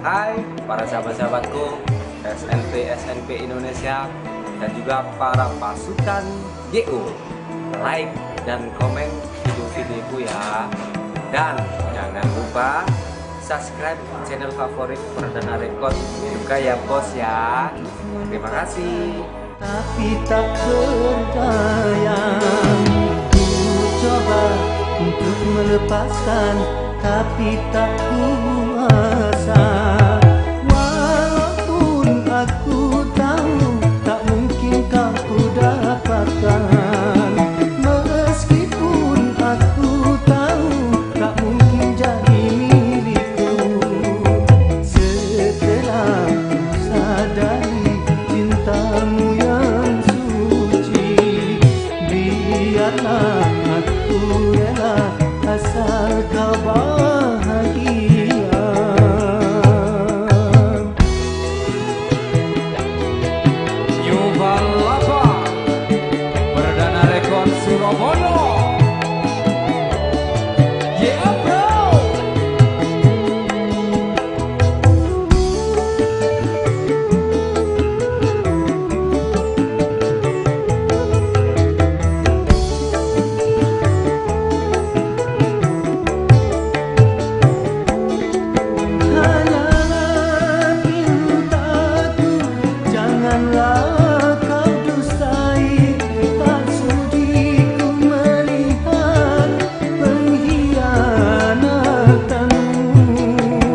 Hai para sahabat-sahabatku SNP Indonesia dan juga para pasukan GU, like dan komen video-videoku ya. Dan jangan lupa subscribe channel favorit Perdana Record juga ya bos ya. Terima kasih. Tapi tak berdaya, ku coba untuk melepaskan, tapi tak kuasa. Walaupun aku tahu tak mungkin kau dapatkan, meskipun aku tahu tak mungkin jadi milikku. Setelah ku sadari cintamu yang suci, biarlah aku rela asal kau bahagia. New Balapa Perdana Record Surabaya. Yeah bro. Hanyalah cintaku, janganlah kau dustai. Tak sudi ku melihat pengkhianatanmu.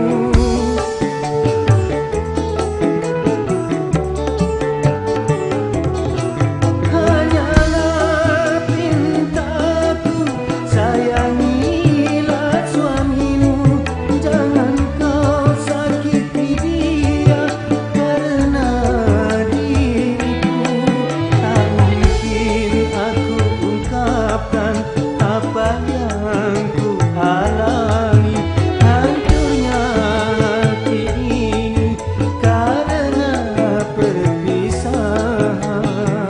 Hanyalah cintaku, sayangilah suamimu. Jangan kau sakiti dia, karena diriku tak mungkin aku ungkapkan apa yang ku alami. Hancurnya hati ini karena perpisahan.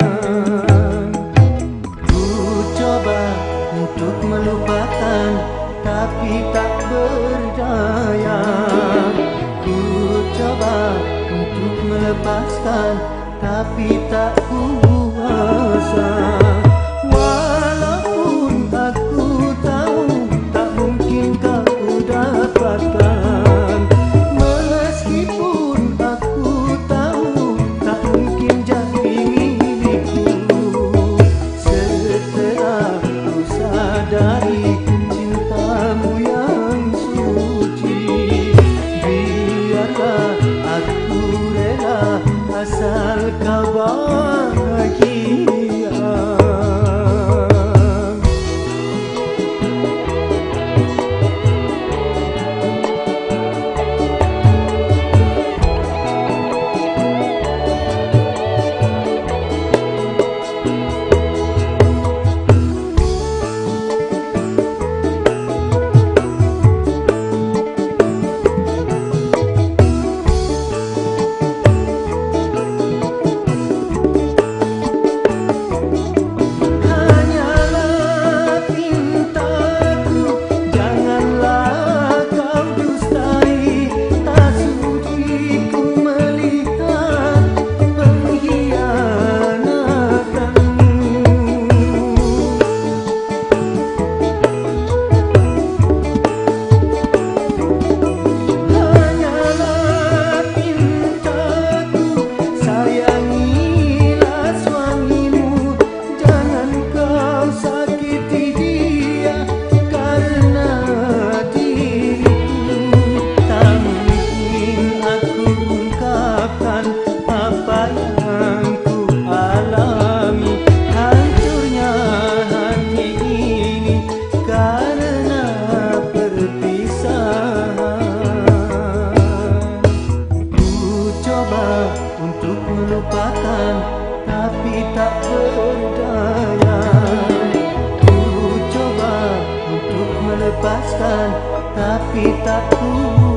Ku coba untuk melupakan, tapi tak berdaya. Ku coba untuk melepaskan, tapi tak kuasa. Walaupun aku tahu tak mungkin kau dapatkan, meskipun aku tahu tak mungkin jadi milikku. Setelah ku sadari cintamu yang suci, biarlah aku rela asal kau bahagia. Hanyalah cintaku, janganlah kau dustai. Tak sudi ku melihat pengkhianatanmu. Hanyalah cintaku, sayangilah suamimu. Jangan kau sakiti dia, karena diriku tak mungkin aku ungkapkan apa yang ku alami. Hancurnya hati ini karena perpisahan. Ku coba untuk melupakan, tapi tak berdaya. Ku coba untuk melepaskan, tapi tak ku